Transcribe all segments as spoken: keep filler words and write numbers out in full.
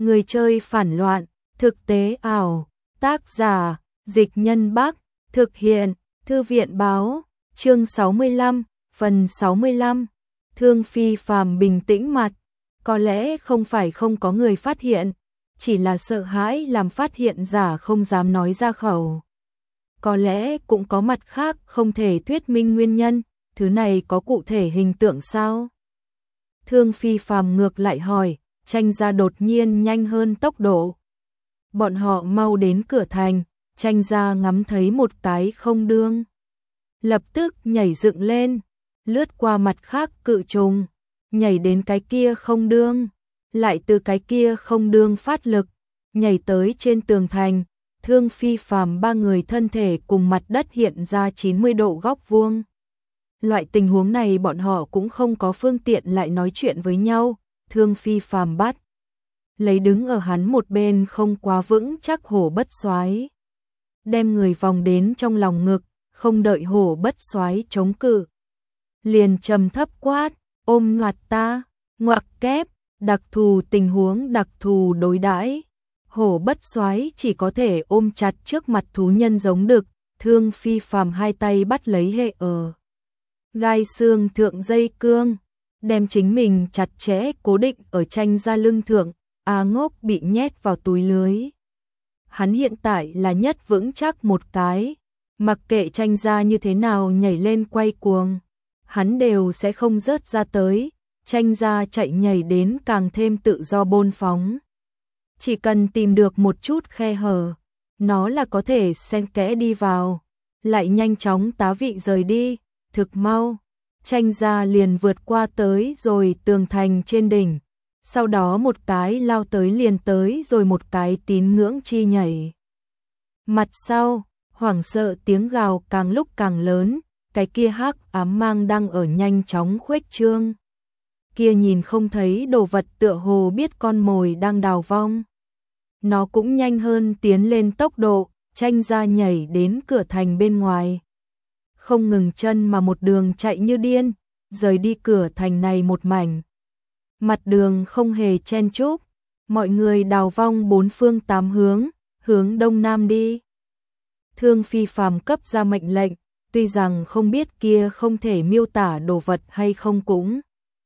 Người chơi phản loạn, thực tế ảo, tác giả, Dịch Nhân Bắc, thực hiện, Thư viện báo, chương sáu mươi lăm, phần sáu mươi lăm, Thương Phi Phàm bình tĩnh mặt, có lẽ không phải không có người phát hiện, chỉ là sợ hãi làm phát hiện giả không dám nói ra khẩu. Có lẽ cũng có mặt khác không thể thuyết minh nguyên nhân, thứ này có cụ thể hình tượng sao? Thương Phi Phàm ngược lại hỏi, Tranh Gia đột nhiên nhanh hơn tốc độ. Bọn họ mau đến cửa thành, Tranh Gia ngắm thấy một cái không đương. Lập tức nhảy dựng lên, lướt qua mặt khác cự trùng, nhảy đến cái kia không đương, lại từ cái kia không đương phát lực, nhảy tới trên tường thành. Thương Phi Phàm ba người thân thể cùng mặt đất hiện ra chín mươi độ góc vuông. Loại tình huống này bọn họ cũng không có phương tiện lại nói chuyện với nhau. Thương Phi Phàm bắt lấy đứng ở hắn một bên không quá vững chắc Hổ Bất Soái, đem người vòng đến trong lòng ngực, không đợi Hổ Bất Soái chống cự, liền trầm thấp quát, ôm ngoặt ta, ngoặc kép, đặc thù tình huống đặc thù đối đãi. Hổ Bất Soái chỉ có thể ôm chặt trước mặt thú nhân giống đực. Thương Phi Phàm hai tay bắt lấy hệ ở gai xương thượng dây cương, đem chính mình chặt chẽ cố định ở Tranh Gia lưng thượng. A Ngốc bị nhét vào túi lưới. Hắn hiện tại là nhất vững chắc một cái, mặc kệ Tranh Gia như thế nào nhảy lên quay cuồng, hắn đều sẽ không rớt ra tới. Tranh Gia chạy nhảy đến càng thêm tự do bôn phóng. Chỉ cần tìm được một chút khe hở, nó là có thể xen kẽ đi vào, lại nhanh chóng tá vị rời đi. Thực mau, Tranh Gia liền vượt qua tới rồi tường thành trên đỉnh, sau đó một cái lao tới liền tới rồi một cái tín ngưỡng chi nhảy. Mặt sau, hoảng sợ tiếng gào càng lúc càng lớn, cái kia hắc ám mang đang ở nhanh chóng khuếch trương. Kia nhìn không thấy đồ vật tựa hồ biết con mồi đang đào vong. Nó cũng nhanh hơn tiến lên tốc độ. Tranh Gia nhảy đến cửa thành bên ngoài, không ngừng chân mà một đường chạy như điên, rời đi cửa thành này một mảnh. Mặt đường không hề chen chúc, mọi người đào vong bốn phương tám hướng, hướng đông nam đi. Thương Phi Phàm cấp ra mệnh lệnh, tuy rằng không biết kia không thể miêu tả đồ vật hay không cũng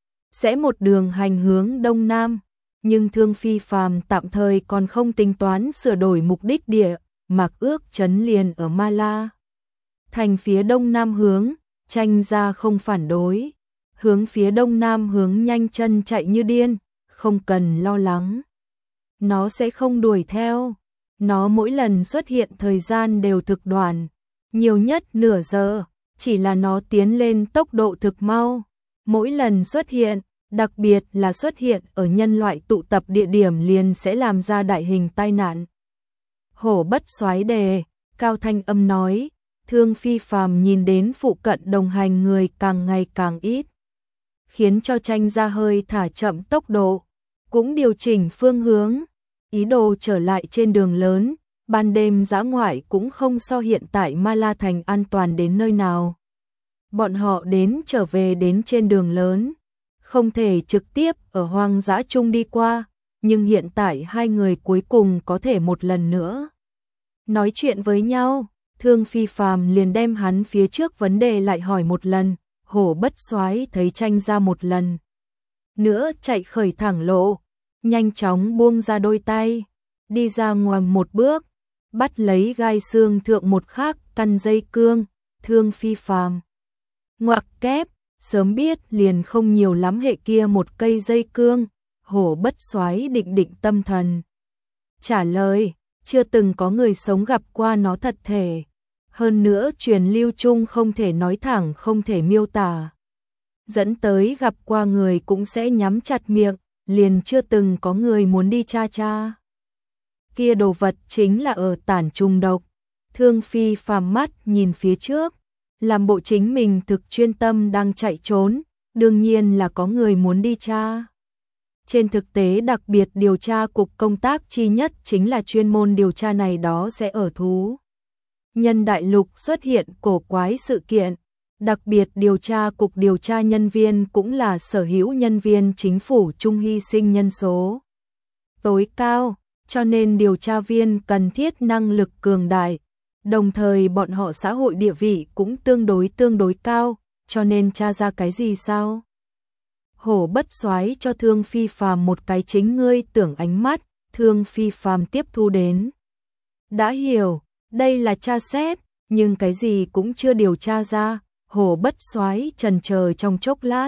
sẽ một đường hành hướng đông nam, nhưng Thương Phi Phàm tạm thời còn không tính toán sửa đổi mục đích địa. Mạc Ước trấn liền ở Ma La thành phía đông nam hướng, Tranh Gia không phản đối, hướng phía đông nam hướng nhanh chân chạy như điên, không cần lo lắng, nó sẽ không đuổi theo. Nó mỗi lần xuất hiện thời gian đều thực đoạn, nhiều nhất nửa giờ, chỉ là nó tiến lên tốc độ thực mau. Mỗi lần xuất hiện, đặc biệt là xuất hiện ở nhân loại tụ tập địa điểm liền sẽ làm ra đại hình tai nạn. Hổ Bất Soái đề, cao thanh âm nói. Thương Phi Phàm nhìn đến phụ cận đồng hành người càng ngày càng ít, khiến cho Tranh Gia hơi thả chậm tốc độ, cũng điều chỉnh phương hướng, ý đồ trở lại trên đường lớn. Ban đêm dã ngoại cũng không so hiện tại Ma La thành an toàn đến nơi nào. Bọn họ đến trở về đến trên đường lớn, không thể trực tiếp ở hoang dã chung đi qua, nhưng hiện tại hai người cuối cùng có thể một lần nữa nói chuyện với nhau. Thương Phi Phàm liền đem hắn phía trước vấn đề lại hỏi một lần. Hổ Bất Soái thấy Tranh Gia một lần nữa chạy khởi thẳng lộ, nhanh chóng buông ra đôi tay, đi ra ngoài một bước, bắt lấy gai xương thượng một khác căn dây cương. Thương Phi Phàm ngoặc kép, sớm biết liền không nhiều lắm hệ kia một cây dây cương. Hổ Bất Soái định định tâm thần, trả lời, chưa từng có người sống gặp qua nó thật thể, hơn nữa truyền lưu chung không thể nói thẳng, không thể miêu tả, dẫn tới gặp qua người cũng sẽ nhắm chặt miệng, liền chưa từng có người muốn đi tra tra. Kia đồ vật chính là ở tản trùng độc. Thương Phi Phàm mắt nhìn phía trước, làm bộ chính mình thực chuyên tâm đang chạy trốn, đương nhiên là có người muốn đi tra. Trên thực tế đặc biệt điều tra cục công tác chi nhất chính là chuyên môn điều tra này, đó sẽ ở thú nhân đại lục xuất hiện cổ quái sự kiện. Đặc biệt điều tra cục điều tra nhân viên cũng là sở hữu nhân viên chính phủ chung hy sinh nhân số tối cao, cho nên điều tra viên cần thiết năng lực cường đại, đồng thời bọn họ xã hội địa vị cũng tương đối tương đối cao, cho nên tra ra cái gì sao? Hổ Bất Soái cho Thương Phi Phàm một cái chính ngươi tưởng ánh mắt, Thương Phi Phàm tiếp thu đến. Đã hiểu, đây là tra xét, nhưng cái gì cũng chưa điều tra ra, Hổ Bất Soái chần chờ trong chốc lát.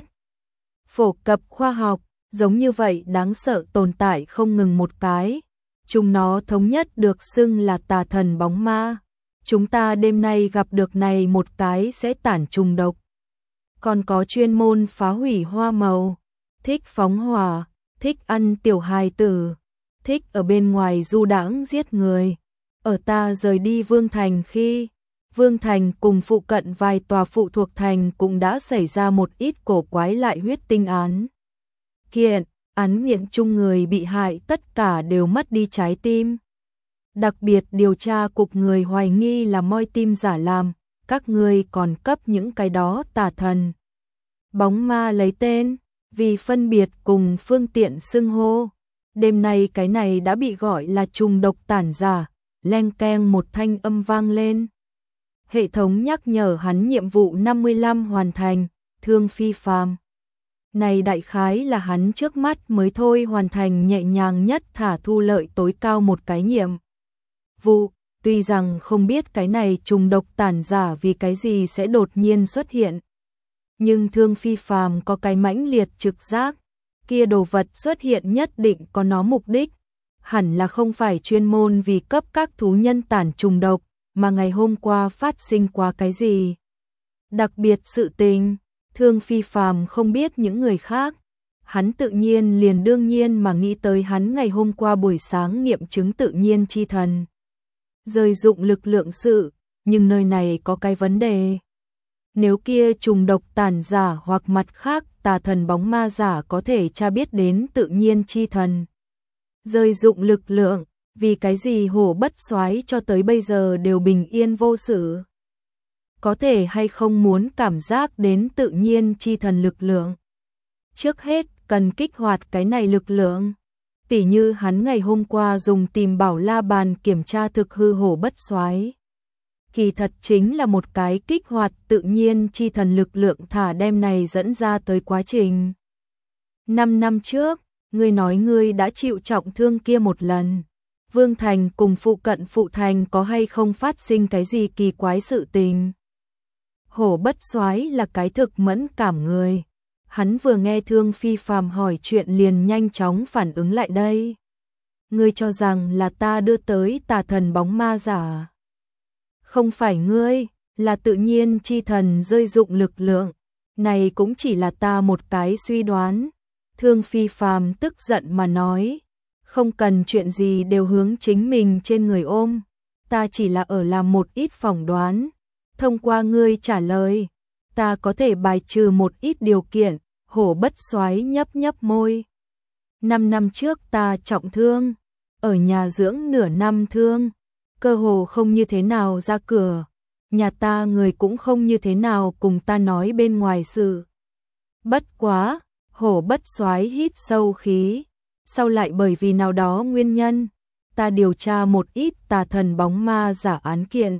Phổ cập khoa học, giống như vậy đáng sợ tồn tại không ngừng một cái, chúng nó thống nhất được xưng là tà thần bóng ma. Chúng ta đêm nay gặp được này một cái sẽ tản trùng độc. Còn có chuyên môn phá hủy hoa màu, thích phóng hỏa, thích ăn tiểu hài tử, thích ở bên ngoài du đãng giết người. Ở ta rời đi Vương Thành khi, Vương Thành cùng phụ cận vài tòa phụ thuộc thành cũng đã xảy ra một ít cổ quái lại huyết tinh án. Kiện, án nghiện chung người bị hại tất cả đều mất đi trái tim. Đặc biệt điều tra cục người hoài nghi là moi tim giả làm, các ngươi còn cấp những cái đó tà thần. Bóng ma lấy tên, vì phân biệt cùng phương tiện xưng hô. Đêm nay cái này đã bị gọi là trùng độc tản giả, leng keng một thanh âm vang lên. Hệ thống nhắc nhở hắn nhiệm vụ năm mươi lăm hoàn thành, Thương Phi Phàm. Này đại khái là hắn trước mắt mới thôi hoàn thành nhẹ nhàng nhất thả thu lợi tối cao một cái nhiệm vụ, tuy rằng không biết cái này trùng độc tản giả vì cái gì sẽ đột nhiên xuất hiện. Nhưng Thương Phi Phàm có cái mãnh liệt trực giác, kia đồ vật xuất hiện nhất định có nó mục đích, hẳn là không phải chuyên môn vì cấp các thú nhân tản trùng độc, mà ngày hôm qua phát sinh qua cái gì. Đặc biệt sự tình, Thương Phi Phàm không biết những người khác, hắn tự nhiên liền đương nhiên mà nghĩ tới hắn ngày hôm qua buổi sáng nghiệm chứng tự nhiên chi thần. Rơi dụng lực lượng sự, nhưng nơi này có cái vấn đề. Nếu kia trùng độc tàn giả hoặc mặt khác tà thần bóng ma giả có thể tra biết đến tự nhiên chi thần. Rơi dụng lực lượng, vì cái gì Hổ Bất Soái cho tới bây giờ đều bình yên vô sự. Có thể hay không muốn cảm giác đến tự nhiên chi thần lực lượng. Trước hết cần kích hoạt cái này lực lượng. Tỉ như hắn ngày hôm qua dùng tìm bảo la bàn kiểm tra thực hư Hổ Bất Soái. Kỳ thật chính là một cái kích hoạt tự nhiên chi thần lực lượng thả đem này dẫn ra tới quá trình. Năm năm trước, ngươi nói ngươi đã chịu trọng thương kia một lần. Vương Thành cùng phụ cận phụ thành có hay không phát sinh cái gì kỳ quái sự tình. Hổ Bất Soái là cái thực mẫn cảm người. Hắn vừa nghe Thương Phi Phàm hỏi chuyện liền nhanh chóng phản ứng lại đây. Ngươi cho rằng là ta đưa tới tà thần bóng ma giả. Không phải ngươi, là tự nhiên chi thần rơi dụng lực lượng. Này cũng chỉ là ta một cái suy đoán. Thương Phi Phàm tức giận mà nói. Không cần chuyện gì đều hướng chính mình trên người ôm. Ta chỉ là ở làm một ít phỏng đoán. Thông qua ngươi trả lời, ta có thể bài trừ một ít điều kiện. Hổ Bất Soái nhấp nhấp môi. Năm năm trước ta trọng thương, ở nhà dưỡng nửa năm thương, cơ hồ không như thế nào ra cửa, nhà ta người cũng không như thế nào cùng ta nói bên ngoài sự. Bất quá, Hổ Bất Soái hít sâu khí, sau lại bởi vì nào đó nguyên nhân, ta điều tra một ít tà thần bóng ma giả án kiện.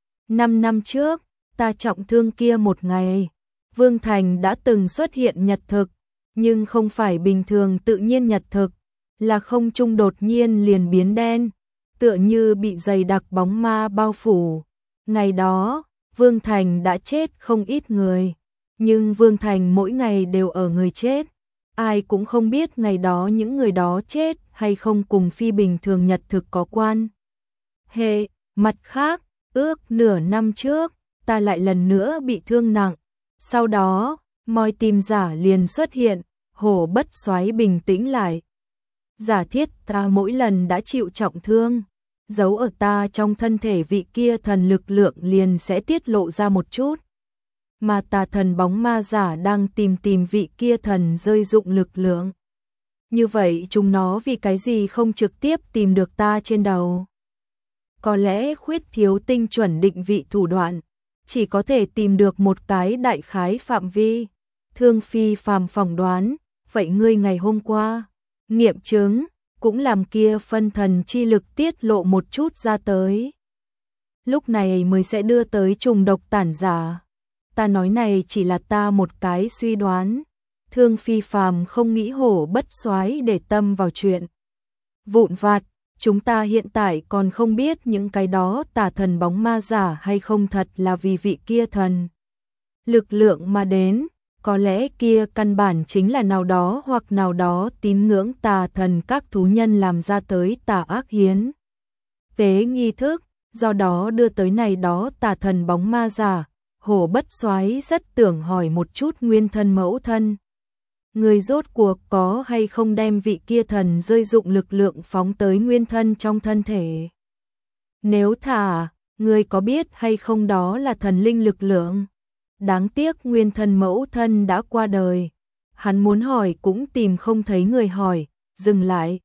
Năm năm trước, ta trọng thương kia một ngày, Vương Thành đã từng xuất hiện nhật thực, nhưng không phải bình thường tự nhiên nhật thực, là không trung đột nhiên liền biến đen, tựa như bị dày đặc bóng ma bao phủ. Ngày đó, Vương Thành đã chết không ít người, nhưng Vương Thành mỗi ngày đều ở người chết. Ai cũng không biết ngày đó những người đó chết hay không cùng phi bình thường nhật thực có quan hệ. Mặt khác, ước nửa năm trước, ta lại lần nữa bị thương nặng. Sau đó, moi tim giả liền xuất hiện, Hổ Bất Soái bình tĩnh lại. Giả thiết ta mỗi lần đã chịu trọng thương, giấu ở ta trong thân thể vị kia thần lực lượng liền sẽ tiết lộ ra một chút. Mà tà thần bóng ma giả đang tìm tìm vị kia thần rơi dụng lực lượng. Như vậy chúng nó vì cái gì không trực tiếp tìm được ta trên đầu? Có lẽ khuyết thiếu tinh chuẩn định vị thủ đoạn, chỉ có thể tìm được một cái đại khái phạm vi. Thương Phi Phàm phỏng đoán, vậy ngươi ngày hôm qua, nghiệm chứng, cũng làm kia phân thần chi lực tiết lộ một chút ra tới. Lúc này mới sẽ đưa tới trùng độc tản giả. Ta nói này chỉ là ta một cái suy đoán. Thương Phi Phàm không nghĩ Hổ Bất Soái để tâm vào chuyện vụn vặt, chúng ta hiện tại còn không biết những cái đó tà thần bóng ma giả hay không thật là vì vị kia thần lực lượng mà đến, có lẽ kia căn bản chính là nào đó hoặc nào đó tín ngưỡng tà thần các thú nhân làm ra tới tà ác hiến tế nghi thức, do đó đưa tới này đó tà thần bóng ma giả. Hổ Bất Soái rất tưởng hỏi một chút nguyên thân mẫu thân. Người rốt cuộc có hay không đem vị kia thần rơi dụng lực lượng phóng tới nguyên thân trong thân thể. Nếu thả, người có biết hay không đó là thần linh lực lượng. Đáng tiếc nguyên thân mẫu thân đã qua đời. Hắn muốn hỏi cũng tìm không thấy người hỏi, dừng lại.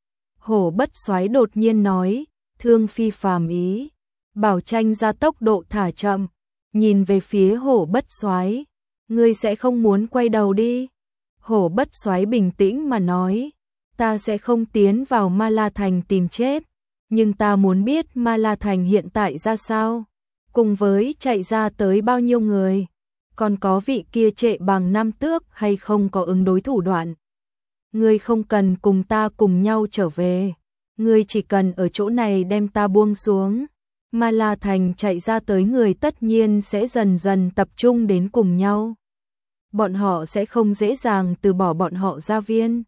Hổ Bất Soái đột nhiên nói, Thương Phi Phàm ý. Bảo Tranh ra tốc độ thả chậm, nhìn về phía Hổ Bất Soái, ngươi sẽ không muốn quay đầu đi. Hổ Bất Soái bình tĩnh mà nói, ta sẽ không tiến vào Ma La Thành tìm chết, nhưng ta muốn biết Ma La Thành hiện tại ra sao, cùng với chạy ra tới bao nhiêu người, còn có vị kia trệ bằng năm tước hay không có ứng đối thủ đoạn. Ngươi không cần cùng ta cùng nhau trở về, ngươi chỉ cần ở chỗ này đem ta buông xuống. Ma La Thành chạy ra tới người tất nhiên sẽ dần dần tập trung đến cùng nhau. Bọn họ sẽ không dễ dàng từ bỏ bọn họ gia viên.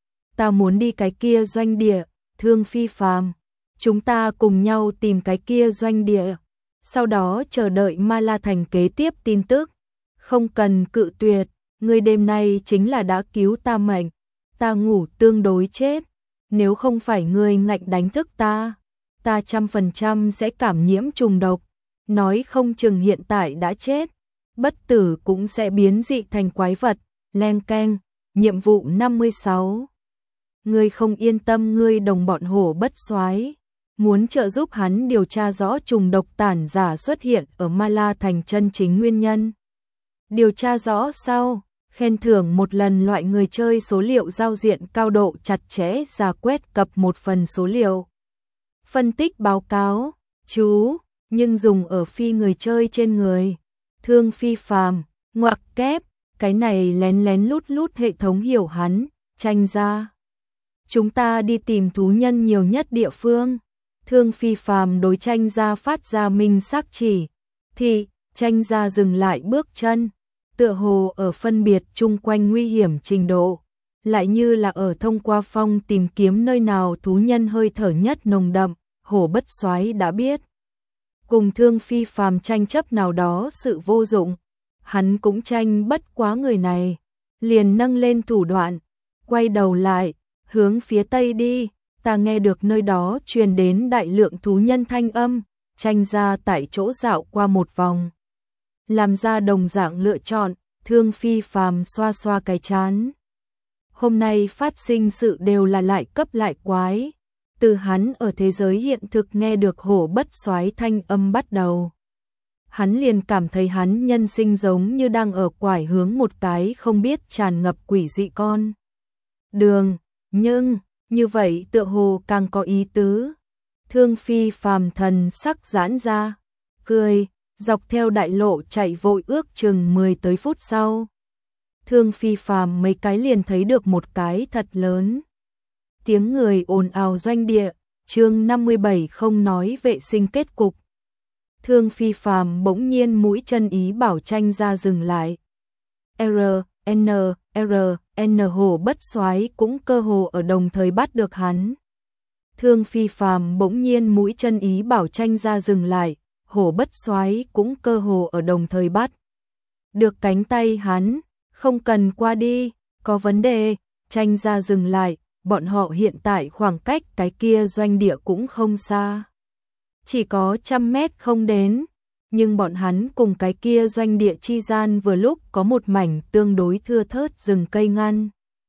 Ta muốn đi cái kia doanh địa, Thương Phi Phàm, chúng ta cùng nhau tìm cái kia doanh địa, sau đó chờ đợi Ma La Thành kế tiếp tin tức. Không cần cự tuyệt, ngươi đêm nay chính là đã cứu ta mệnh, ta ngủ tương đối chết, nếu không phải ngươi ngạnh đánh thức ta, ta trăm phần trăm sẽ cảm nhiễm trùng độc, nói không chừng hiện tại đã chết, bất tử cũng sẽ biến dị thành quái vật. Len keng, nhiệm vụ năm mươi sáu. Ngươi không yên tâm ngươi đồng bọn Hổ Bất Soái, muốn trợ giúp hắn điều tra rõ trùng độc tản giả xuất hiện ở Ma La Thành chân chính nguyên nhân. Điều tra rõ sau, khen thưởng một lần loại người chơi số liệu giao diện cao độ chặt chẽ ra quét cập một phần số liệu. Phân tích báo cáo, chú, nhưng dùng ở phi người chơi trên người. Thương Phi Phàm, ngoặc kép, cái này lén lén lút lút hệ thống hiểu hắn, Tranh ra. Chúng ta đi tìm thú nhân nhiều nhất địa phương. Thương Phi Phàm đối Tranh ra phát ra minh xác chỉ. Thì, Tranh ra dừng lại bước chân, tựa hồ ở phân biệt chung quanh nguy hiểm trình độ. Lại như là ở thông qua phong tìm kiếm nơi nào thú nhân hơi thở nhất nồng đậm. Hổ Bất Soái đã biết. Cùng Thương Phi Phàm tranh chấp nào đó sự vô dụng. Hắn cũng tranh bất quá người này. Liền nâng lên thủ đoạn. Quay đầu lại. Hướng phía tây đi. Ta nghe được nơi đó truyền đến đại lượng thú nhân thanh âm. Tranh ra tại chỗ dạo qua một vòng. Làm ra đồng dạng lựa chọn. Thương Phi Phàm xoa xoa cái chán. Hôm nay phát sinh sự đều là lại cấp lại quái. Từ hắn ở thế giới hiện thực nghe được Hổ Bất Soái thanh âm bắt đầu. Hắn liền cảm thấy hắn nhân sinh giống như đang ở quải hướng một cái không biết tràn ngập quỷ dị con đường, nhưng như vậy tựa hồ càng có ý tứ. Thương Phi Phàm thần sắc giãn ra, cười, dọc theo đại lộ chạy vội ước chừng mười tới phút sau. Thương Phi Phàm mấy cái liền thấy được một cái thật lớn. Tiếng người ồn ào doanh địa, chương năm mươi bảy không nói vệ sinh kết cục. Thương Phi Phàm bỗng nhiên mũi chân ý bảo Tranh ra dừng lại. R, N, R, N Hổ Bất Soái cũng cơ hồ ở đồng thời bắt được hắn. Thương Phi Phàm bỗng nhiên mũi chân ý bảo Tranh ra dừng lại, Hổ Bất Soái cũng cơ hồ ở đồng thời bắt được cánh tay hắn, không cần qua đi, có vấn đề. Tranh ra dừng lại. Bọn họ hiện tại khoảng cách cái kia doanh địa cũng không xa. Chỉ có trăm mét không đến. Nhưng bọn hắn cùng cái kia doanh địa chi gian vừa lúc có một mảnh tương đối thưa thớt rừng cây ngăn.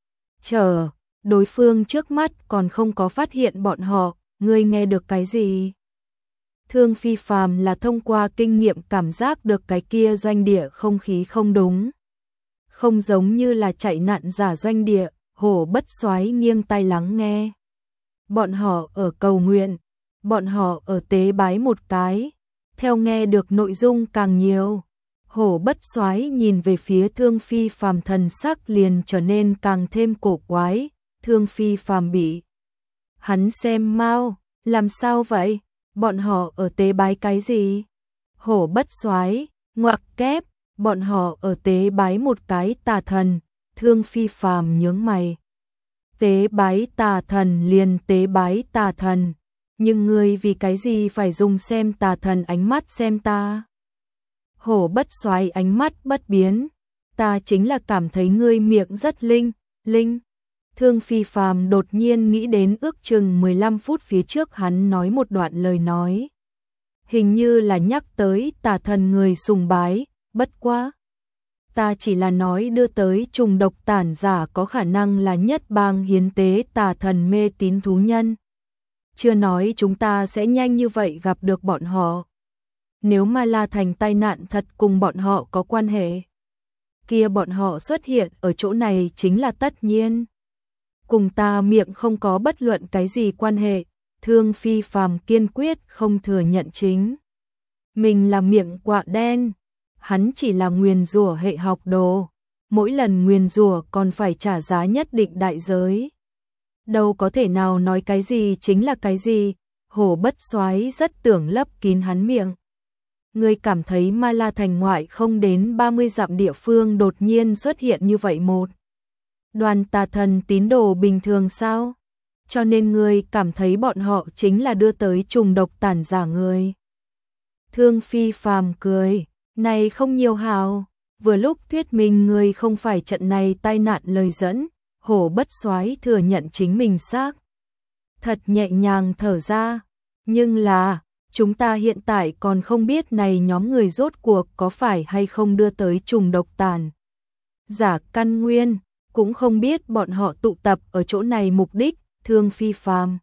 Chờ, đối phương trước mắt còn không có phát hiện bọn họ, ngươi nghe được cái gì? Thương Phi Phàm là thông qua kinh nghiệm cảm giác được cái kia doanh địa không khí không đúng. Không giống như là chạy nạn giả doanh địa. Hổ Bất Soái nghiêng tai lắng nghe. bọn họ ở cầu nguyện, bọn họ ở tế bái một cái. Theo nghe được nội dung càng nhiều, Hổ Bất Soái nhìn về phía Thương Phi Phàm, thần sắc liền trở nên càng thêm cổ quái. Thương Phi Phàm bị hắn xem mau, làm sao vậy? Bọn họ ở tế bái cái gì? Hổ Bất Soái ngoặc kép, bọn họ ở tế bái một cái tà thần. Thương Phi Phàm nhướng mày. Tế bái tà thần liền tế bái tà thần, nhưng ngươi vì cái gì phải dùng xem tà thần ánh mắt xem ta? Hổ Bất Soái ánh mắt bất biến, ta chính là cảm thấy ngươi miệng rất linh, linh. Thương Phi Phàm đột nhiên nghĩ đến ước chừng mười lăm phút phía trước hắn nói một đoạn lời nói. Hình như là nhắc tới tà thần người sùng bái, bất quá. Ta chỉ là nói đưa tới trùng độc tản giả có khả năng là nhất bang hiến tế tà thần mê tín thú nhân. Chưa nói chúng ta sẽ nhanh như vậy gặp được bọn họ. Nếu Ma La Thành tai nạn thật cùng bọn họ có quan hệ, kia bọn họ xuất hiện ở chỗ này chính là tất nhiên. Cùng ta miệng không có bất luận cái gì quan hệ. Thương Phi Phàm kiên quyết không thừa nhận chính mình là miệng quạ đen. Hắn chỉ là nguyền rủa hệ học đồ, mỗi lần nguyền rủa còn phải trả giá nhất định đại giới. Đâu có thể nào nói cái gì chính là cái gì. Hổ Bất Soái rất tưởng lấp kín hắn miệng. Ngươi cảm thấy Ma La Thành ngoại không đến ba mươi dặm địa phương đột nhiên xuất hiện như vậy một đoàn tà thần tín đồ bình thường sao? Cho nên ngươi cảm thấy bọn họ chính là đưa tới trùng độc tản giả người. Thương Phi Phàm cười, này không nhiều hào, vừa lúc thuyết minh người không phải trận này tai nạn lời dẫn. Hổ Bất Soái thừa nhận chính mình xác thật nhẹ nhàng thở ra, nhưng là chúng ta hiện tại còn không biết này nhóm người rốt cuộc có phải hay không đưa tới trùng độc tàn giả căn nguyên, cũng không biết bọn họ tụ tập ở chỗ này mục đích. Thương Phi Phàm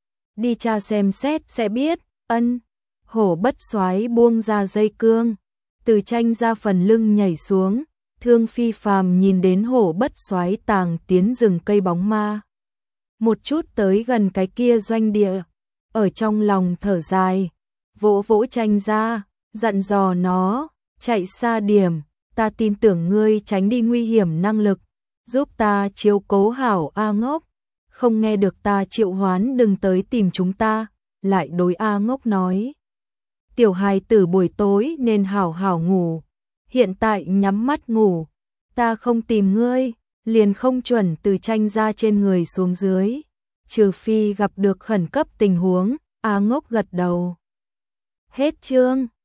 đi tra xem xét sẽ biết. Ân. Hổ Bất Soái buông ra dây cương, từ tranh ra phần lưng nhảy xuống. Thương Phi Phàm nhìn đến Hổ Bất Soái tàng tiến rừng cây bóng ma, một chút tới gần cái kia doanh địa, ở trong lòng thở dài, vỗ vỗ tranh ra, dặn dò nó, chạy xa điểm, ta tin tưởng ngươi tránh đi nguy hiểm năng lực, giúp ta chiếu cố hảo A Ngốc, không nghe được ta triệu hoán đừng tới tìm chúng ta. Lại đối A Ngốc nói, tiểu hài tử buổi tối nên hảo hảo ngủ, hiện tại nhắm mắt ngủ, ta không tìm ngươi, liền không chuẩn từ tranh ra trên người xuống dưới, trừ phi gặp được khẩn cấp tình huống. A Ngốc gật đầu. Hết chương.